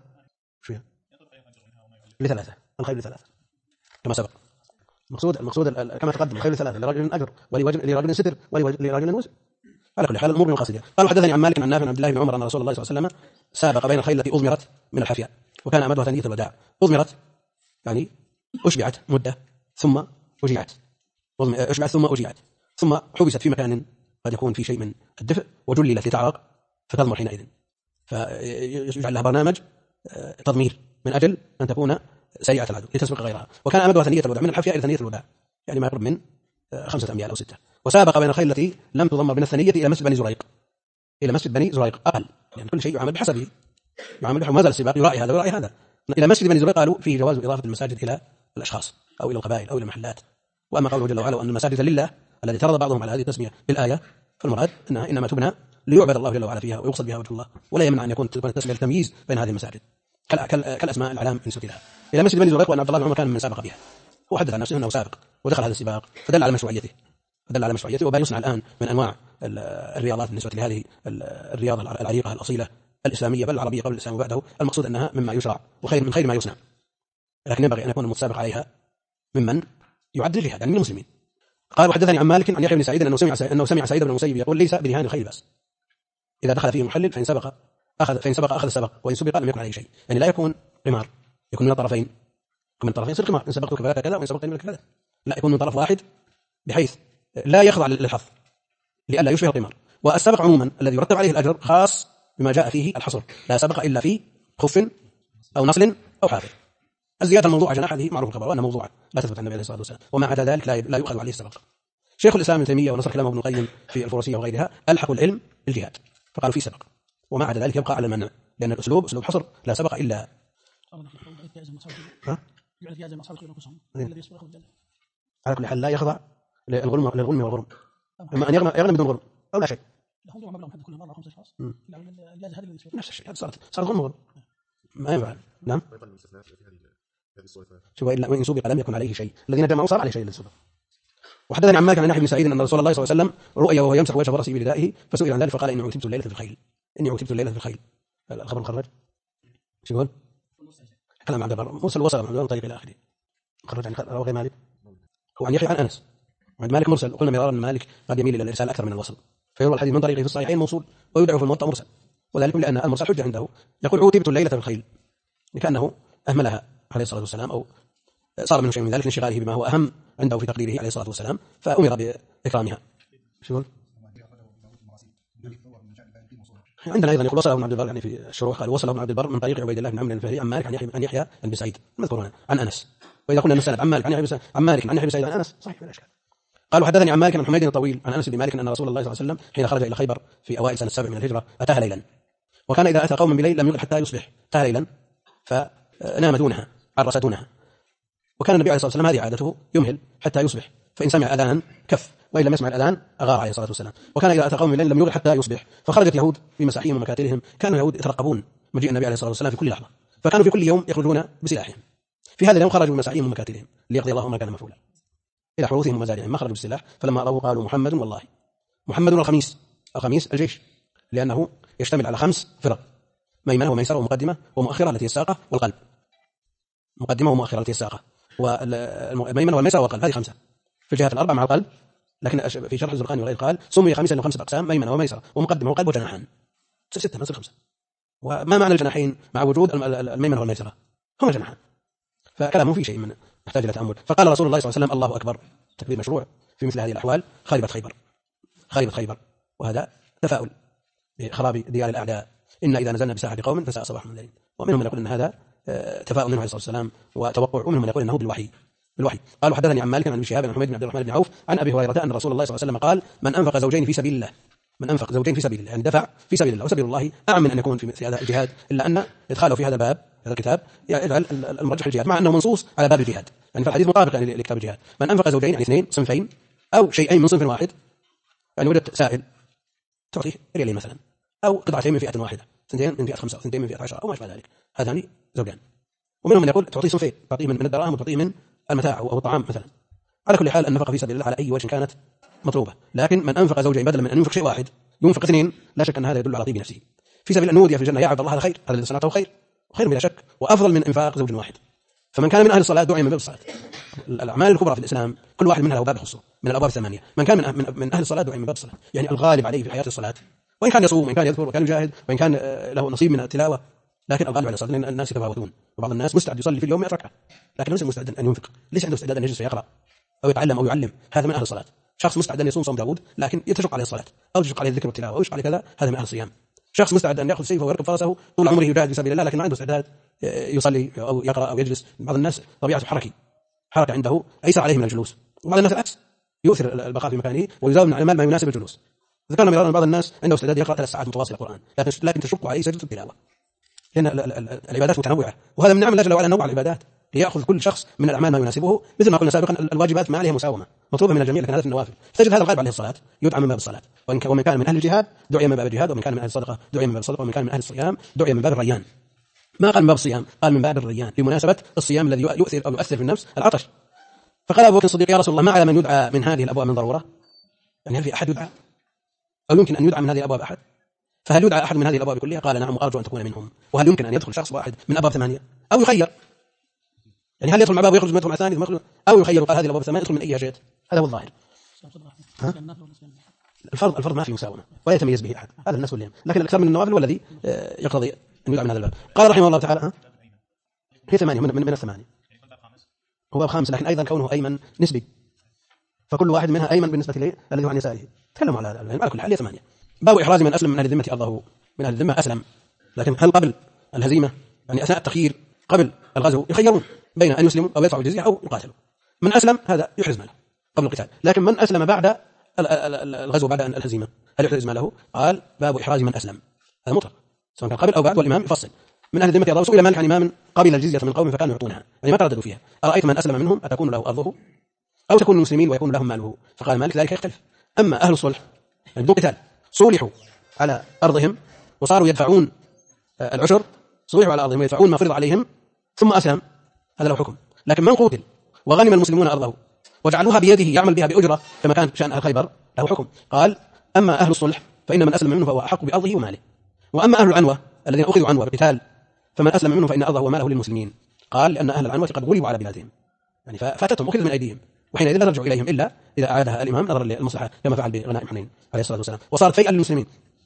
لثلاثة، الخير لثلاثة كما سبق. المقصود كما تقدم: الخير لثلاثة، لرجل أجر ولرجل ستر ولرجل وزر. على كل حال الأمور منقسمة. قال: حدثني عن مالك عن نافع عن عبد الله بن عمر أن رسول الله صلى الله عليه وسلم سابق بين الخيل التي أضمرت من الحفياء وكان أمدها ثنية الوداع. أضمرت يعني أشبعت مدة ثم أجيعت، أشبعت ثم أجيعت، ثم حبست في مكان قد يكون في شيء من الدفء وجللت لتعرق فتضمر حينئذ، فيجعل لها برنامج تضمير من أجل أن تكون سريعة العدو لتسبق غيرها. وكان أمدها ثنية الوداع، من الحفياء إلى ثنية الوداع يعني ما يقرب من 5 أميال أو 6. وسابق بين الخيل التي لم تضمر من الثنية إلى مسجد بني زريق، إلى مسجد بني زريق أقل، لأن يعني كل شيء يعمل بحسبه، يعمل بحسب ما زال السباق يراعي هذا ويراعي هذا. إلى مسجد بني زريق قالوا فيه جواز إضافة المساجد إلى الأشخاص أو إلى القبائل أو إلى المحلات. وأما قوله جل وعلا أن المساجد لله الذي ترضى بعضهم على هذه التسمية بالآية، فالمراد أنها إنما تبنى ليعبد الله جل وعلا فيها ويقصد بها وجه الله، ولا يمنع أن يكون التسمية التمييز بين هذه المساجد كالأسماء الأعلام في نسبة لها. إلى مسجد بني زريق، وأن عبد الله بن عمر كان من سابق بها، هو حدث عن نفسه أنه سابق ودخل هذا السباق، فدل على مشروعيته. وما يصنع الآن من أنواع الرياضات بالنسبة لهذه الرياضة العريقة الأصيلة الإسلامية بل العربية قبل الإسلام وبعده، المقصود أنها مما يشرع وخير من خير ما يصنع، لكن ينبغي أن يكون المتسابق عليها ممن يعد الجهاد يعني من المسلمين. قال: وحدثني عن مالك عن يحيى بن سعيد أنه سمع سعيد بن المسيب يقول: ليس بدهان الخيل بأس إذا دخل فيه محلل، فإن سبق أخذ السبق، وإن سبق لم يكن عليه شيء. يعني لا يكون قمار، يكون من الطرفين، يصير قمار، إن سبقتك فلك كذا وإن سبقتني فلك كذا، لا يكون من طرف واحد بحيث لا يخضع للحظ لئلا يشبه القمار. والسبق عموما الذي يرتب عليه الأجر خاص بما جاء فيه الحصر، لا سبق إلا في خف أو نصل أو حافر. الزيادة الموضوعة جناح هذه معروف الخبر وأنها موضوعة لا تثبت عن النبي عليه الصلاة والسلام، وما عدا ذلك لا يؤخذ عليه السبق. شيخ الإسلام ابن تيمية ونصر كلامه ابن القيم في الفروسية وغيرها ألحقوا العلم بالجهاد فقالوا في سبق، وما عدا ذلك يبقى على المنع، لأن الأسلوب أسلوب حصر لا سبق إلا على كل حال لا يخضع للغلم والغرم، إما أن يغنم بدون غرم أو لا شيء. نفس الشيء، هذا صارت غرم وغرم ما ينفع. نعم، شوف إلا وإن سبق لم يكن عليه شيء، الذين جمعوا صار عليه شيء للسبق. وحدثني عن مالك عن يحيى بن سعيد أن رسول الله صلى الله عليه وسلم رؤي وهو يمسح وجه فرسه بردائه، فسئل عن ذلك فقال: إني عتبت الليلة في الخيل. الخبر مخرج شو يقول؟ كلام عبد البر مرسل وصل من طريق إلى آخره، مخرج عن رواه مالك هو عن يحيى عن أنس، وعند مالك مرسل. قلنا مرارا أن مالك قد يميل إلى الإرسال أكثر من الوصل، فيروى الحديث من طريقه في الصحيحين موصول ويدعو في الموطأ مرسل، وذلك لأن المرسل حجة عنده. يقول: عتبت الليلة في الخيل، لكأنه أهملها عليه الصلاة والسلام أو صار منه شيء من ذلك لانشغاله بما هو أهم عنده في تقديره عليه الصلاة والسلام، فأمر بإكرامها. شو يقول؟ عندنا أيضا يقول: وصله ابن عبد البر يعني في الشروح، قال: وصله ابن عبد البر من طريق عبيد الله بن عمرو الفهري عن مالك عن يحيى بن سعيد المذكور هنا عن أنس. وإذا قلنا السند عن مالك عن يحيى بن سعيد عن أنس صحيح بلا إشكال. قال: وحدثني عن مالك عن حميد الطويل عن أنس بن مالك أن رسول الله صلى الله عليه وسلم حين خرج إلى خيبر في أوائل سنة 7 من الهجرة أتاها ليلا، وكان إذا أتى قوم بليل لم يقل حتى يصبح، أتاها ليلا فنام دونها عرس دونها، وكان النبي عليه الصلاة والسلام هذه عادته يمهل حتى يصبح، فإن سمع أذانا كف، وإن لم يسمع الأذان أغار عليه الصلاة والسلام. وكان إذا أتى قوم بليل لم يقل حتى يصبح، فخرجت يهود في مساحيهم ومكاتلهم، كانوا يهود يترقبون مجيء النبي عليه الصلاة والسلام في كل لحظة، فكانوا في كل يوم يخرجون بسلاحهم. في هذا اليوم خرجوا من مساحيهم ومكاتلهم ليقضي الله ما كان مفعولا إلى حروثهم ومزارعهم، ما خرجوا بالسلاح، فلما رأوا قالوا: محمد والله، محمد الخميس الجيش، لأنه يشتمل على 5 فرق: ميمنة وميسرة ومقدمة ومؤخرة التي الساقة والقلب. مقدمة ومؤخرة التي الساقة، والميمنة والميسرة والقلب، هذه 5 في الجهات الأربع مع القلب. لكن في شرح الزرقاني وغيره قال سمي خمسا ل5 أقسام: ميمنة وميسرة ومقدمة وقلب وجناحان. 6 ما تصير 5. وما معنى الجناحين مع وجود الميمنة والميسرة؟ هما جناحان. فكلامه في شيء من يحتاج إلى تأمل. فقال رسول الله صلى الله عليه وسلم: الله أكبر، تكبير مشروع في مثل هذه الأحوال. خربت خيبر، وهذا تفاؤل بخراب ديار الأعداء. إن إذا نزلنا بساحة قوم فساء صباح المنذرين. ومنهم من يقول أن هذا تفاؤل منه عليه الصلاة والسلام وتوقع، ومنهم من يقول أنه بالوحي. قالوا: حدثني عن مالك عن ابن شهاب عن حميد بن عبد الرحمن بن عوف عن أبي هريرة أن رسول الله صلى الله عليه وسلم قال: من أنفق زوجين في سبيل الله، يعني دفع في سبيل الله، وسبيل الله أعم من أن يكون في هذا الجهاد، إلا أن إدخاله في هذا الباب، هذا الكتاب، يجعل المرجح الجهاد، مع أنه منصوص على باب الجهاد. يعني فالحديث مطابق يعني لكتاب الجهاد. من أنفق زوجين يعني 2 صنفين أو شيئين من صنف واحد، يعني وجدت سائل تعطيه ريالين مثلا، أو قطعتين من فئة واحدة، 2 من فئة 5 أو 2 من فئة 10 أو ما أشبه ذلك، هذان زوجان. ومنهم من يقول تعطيه صنفين، تعطيه من الدراهم وتعطيه من المتاع أو الطعام مثلا. على كل حال النفقة في سبيل الله على أي وجه كانت مطلوبة. لكن من أنفق زوجين بدلا من أن ينفق شيء واحد ينفق 2، لا شك أن هذا يدل على طيب نفسه. في سبيل النودية في الجنة يا عبد الله، هذا خير، هذا الذي صنعته خير بلا شك، وأفضل من إنفاق زوج واحد. فمن كان من أهل الصلاة دعي من باب الصلاة. الأعمال الكبرى في الإسلام كل واحد منها له باب خصوصه من الأبواب 8. من كان من أهل الصلاة دعي من باب الصلاة، يعني الغالب عليه في حياة الصلاة، وإن كان يصوم وإن كان يذكر وإن كان يجاهد وإن كان له نصيب من التلاوة، لكن الغالب على الصلاة، لأن الناس يتفاوتون، وبعض الناس مستعد يصلي في اليوم 100 ركعة، لكن ليس مستعد أن ينفق، ليس عنده استعداد أن يجلس ويقرأ أو يتعلم أو يعلم. هذا من أهل الصلاة. شخص مستعد أن يصوم صوم داود لكن يتشق عليه الصلاة أو يشق عليه الذكر والتلاوة أو يشق عليه كذا، هذا من أهل الصيام. شخص مستعد أن يأخذ سيفه ويركب فرسه طول عمره يجاهد في سبيل الله، لكن ما عنده استعداد يصلي أو يقرأ أو يجلس. بعض الناس طبيعته حركة عنده أيسر عليه من الجلوس، وبعض الناس العكس يؤثر البقاء في مكانه ويزاول من الأعمال ما يناسب الجلوس. ذكرنا مرارا بعض الناس عنده استعداد يقرأ 3 ساعات متواصلة القرآن، لكن تشق عليه سجدة التلاوة، لأن العبادات متنوعة، وهذا من نعم الله جل وعلا نوع العبادات ليأخذ كل شخص من الأعمال ما يناسبه. مثل ما قلنا سابقا الواجبات ما عليها مساومة، مطلوبة من الجميع، لكن هذا في النوافل. تجد هذا الغالب عليه الصلاة يدعى من باب الصلاة، ومن كان من أهل الجهاد دعي من باب الجهاد، ومن كان من أهل الصدقة دعي من باب الصدقة، ومن كان من أهل الصيام دعي من باب الريان. ما قال من باب الصيام، قال من باب الريان لمناسبة الصيام الذي يؤثر أو يؤثر في النفس العطش. فقال أبو بكر الصديق: يا رسول الله، ما على من يدعى من هذه الأبواب من ضرورة؟ يعني هل في أحد يدعى أو يمكن أن يدعى من هذه الأبواب أحد؟ فهل يدعى أحد من هذه الأبواب كلها؟ قال: نعم، وأرجو أن تكون منهم. وهل يمكن أن يدخل شخص واحد من أبواب 8 أو يخير؟ يعني هل يدخل مع باب ويخرج مع الثاني أو يخير؟ قال: هذه الأبواب 8 يدخل من أي شيء. هذا هو الظاهر. الفرض ما فيه مساومة ولا يتميز به أحد، هذا الناس كلهم، لكن الأكثر من النوافل والذي يقتضي أن يدعى من هذا الباب. قال رحمه الله تعالى: هي 8 من 8، هو باب 5، لكن أيضا كونه أيمن نسبي، فكل واحد منها أيمن بالنسبة لي الذي هو عن يساره. تكلموا على هذا على كل حال. هي 8. باب إحراز من أسلم من أهل الذمة أرضه. من أهل الذمة أسلم، لكن هل قبل الهزيمة يعني أثناء التخيير قبل الغزو يخيرون بين أن يسلموا أو يدفعوا الجزية أو يقاتلوا؟ من أسلم هذا يحرز ماله قبل القتال، لكن من أسلم بعد الغزو بعد الهزيمة هل يحرز ماله؟ قال: باب إحراز من أسلم، هذا مطلق سواء كان قبل أو بعد، والإمام يفصل. من أهل الذمة أرضه. سئل مالك عن إمام قبل الجزية من قوم فكانوا يعطونها، يعني ما ترددوا فيها: أرأيت من أسلم منهم أتكون له أرضه أو تكون المسلمين ويكون لهم ماله؟ فقال مالك: ذلك يختلف. أما أهل الصلح يعني بدون قتال صلحوا على أرضهم وصاروا يدفعون العشر، صلحوا على أرضهم ويدفعون ما فرض عليهم ثم أسلم، هذا له حكم. لكن من قتل وغنم المسلمون أرضه وجعلوها بيده يعمل بها بأجرة كما كان شأن أهل خيبر له حكم. قال: أما أهل الصلح فإن من أسلم منه فهو أحق بأرضه وماله، وأما أهل العنوة الذين أخذوا عنوة بقتال فمن أسلم منه فإن أرضه وماله للمسلمين. قال: لأن أهل العنوة قد غلبوا على بلادهم، يعني فاتتهم أخذ من أيديهم، وحينئذ لا نرجع إليهم إلا إذا أعادها الإمام نظرا للمصلحة كما فعل بغنائم حنين عليه الصلاة والسلام، وصارت فيئا للمسلمين.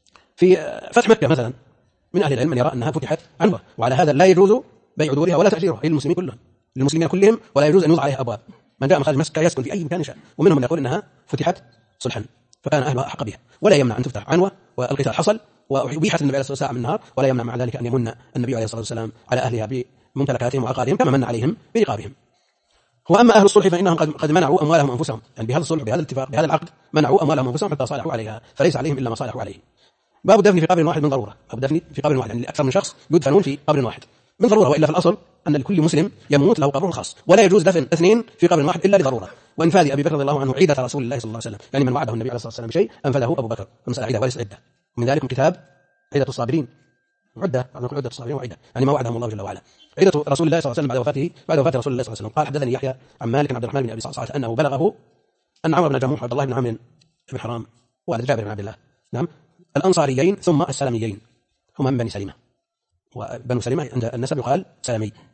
في فتح مكة مثلا من أهل العلم من يرى أنها فتحت عنوة، وعلى هذا لا يجوز بيع دورها ولا تأجيرها للمسلمين كلهم، للمسلمين كلهم، ولا يجوز أن يوضع عليها أبواب. من جاء من خارج مكة يسكن في أي مكان شاء، ومنهم من يقول أنها فتحت صلحا فكان أهلها أحق بها، ولا يمنع أن تفتح عنوة والقتال حصل وأبيحت النبي عليه الصلاة والسلام ساعة من النهار، ولا يمنع مع ذلك أن يمن النبي عليه الصلاة والسلام على أهلها بممتلكاتهم وعقارهم كما من عليهم برقابهم. وأما أهل الصلح فإنهم قد منعوا أموالهم أنفسهم، يعني بهذا الصلح بهذا الاتفاق بهذا العقد منعوا أموالهم أنفسهم حتى صالحوا عليها، فليس عليهم إلا ما صالحوا عليه. باب الدفن في قبر واحد من ضرورة. باب الدفن في قبر واحد، يعني أكثر من شخص يدفنون في قبر واحد من ضرورة، وإلا في الأصل أن لكل مسلم يموت له قبر خاص، ولا يجوز دفن 2 في قبر واحد إلا لضرورة. وإنفاذ أبي بكر رضي الله عنه عيدة رسول الله صلى الله عليه وسلم، يعني من وعده النبي عليه الصلاة والسلام بشيء أنفذه أبو بكر، المسألة عيدة وليس عدة. ومن ذلك كتاب عيدة الصابرين، عدة الصابرين وعيدة، يعني ما وعدهم الله جل وعلا. عيدة رسول الله صلى الله عليه وسلم بعد وفاة رسول الله صلى الله عليه وسلم. قال: حدثني يحيى عن مالك عن عبد الرحمن بن أبي صعصعة أنه بلغه أن عمرو بن جموح عبد الله بن عمرو بن حرام وولد جابر بن عبد الله، نعم، الأنصاريين ثم السلميين، هما من بني سلمة، وبنو سلمة عند النسب يقال سلمي،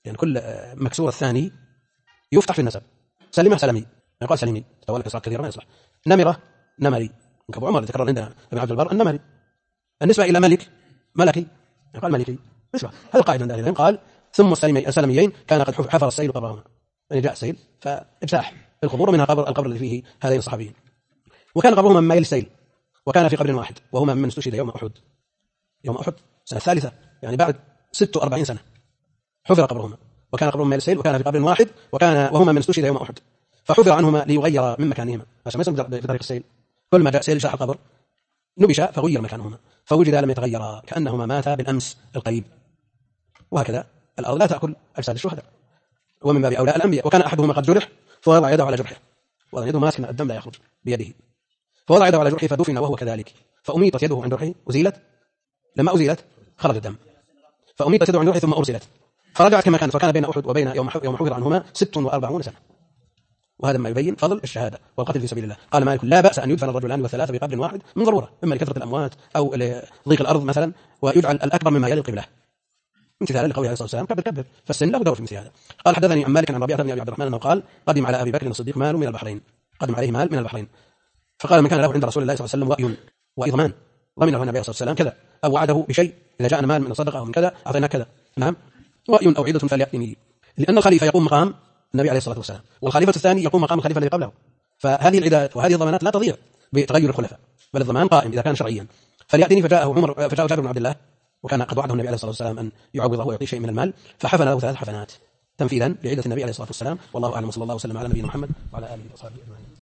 لأن كل مكسور الثاني يفتح في النسب. سلمة سلمي، يقال سلمي، تتولى كسرات كثيرة ما يصلح. نمرة نمري، كأبو عمر تكرر عندنا ابن عبد البر النمري. النسبة إلى ملك ملكي، يقال ملكي. نسبة. هذا القاعدة عند أهل العلم. قال ثم السلميين كان قد حفر السيل قبرهما، يعني جاء السيل فإبساح القبور، ومنها القبر الذي فيه هذين الصحابيين. وكان قبرهما مما يلي السيل، وكان في قبر واحد، وهما من استشهد يوم أحد. يوم أحد سنة الثالثة، يعني بعد 46 سنة حفر قبرهما، وكان قبرهما مما يلي السيل، وكان في قبر واحد، وهما من استشهد يوم أحد. فحفر عنهما ليغير من مكانهما، عشان ما يسمى بطريق السيل. كل ما جاء سيل شاح القبر نبش فغير مكانهما، فوجد لم يتغيرا كأنهما ماتا بالأمس القريب. وهكذا الأرض لا تأكل أجساد الشهداء، ومن باب أولى الأنبياء. وكان أحدهما قد جرح فوضع يده على جرحه، وضع يده ماسكا الدم لا يخرج بيده، فوضع يده على جرحه فدفن وهو كذلك، فأميطت يده عن جرحه أزيلت، لما أزيلت خرج الدم، فأميطت يده عن جرحه ثم أرسلت فرجعت كما كانت، فكان بين أحد وبين يوم حفر عنهما 46 سنة. وهذا ما يبين فضل الشهادة والقتل في سبيل الله. قال مالك لا بأس أن يدفن الرجلان والثلاثة بقبر واحد من ضرورة، إما لكثرة الأموات أو لضيق الأرض مثلا، ويجعل الأكبر مما يلي القبلة، امتثالا لقوله عليه الصلاة والسلام كبر، فالسن له دور في مثل هذا. قال حدثني عن مالك عن ربيعة بن أبي عبد الرحمن أنه قال قدم على أبي بكر الصديق مال من البحرين، قدم عليه مال من البحرين، فقال من كان له عند رسول الله صلى الله عليه وسلم رأي وإضمان ضمنه النبي صلى الله عليه وسلم كذا، أو وعده بشيء إذا جاءنا مال من الصدقة أو من كذا أعطينا كذا، نعم، رأي أو عدة فليأتني، لأن الخليفة يقوم مقام النبي عليه الصلاة والسلام، والخليفة الثاني يقوم مقام الخليفة الذي قبله، فهذه العدات وهذه الضمانات لا تضيع بتغير الخلفاء، بل الضمان قائم إذا كان شرعيا. فليأتني، فجاء جابر بن عبد الله، وكان قد وعده النبي عليه الصلاة والسلام أن يعوضه ويعطيه شيء من المال، فحفن له 3 حفنات تنفيذا لعدة النبي عليه الصلاة والسلام. والله أعلم، وصلى الله وسلم على نبينا محمد وعلى آله وصحبه أجمعين.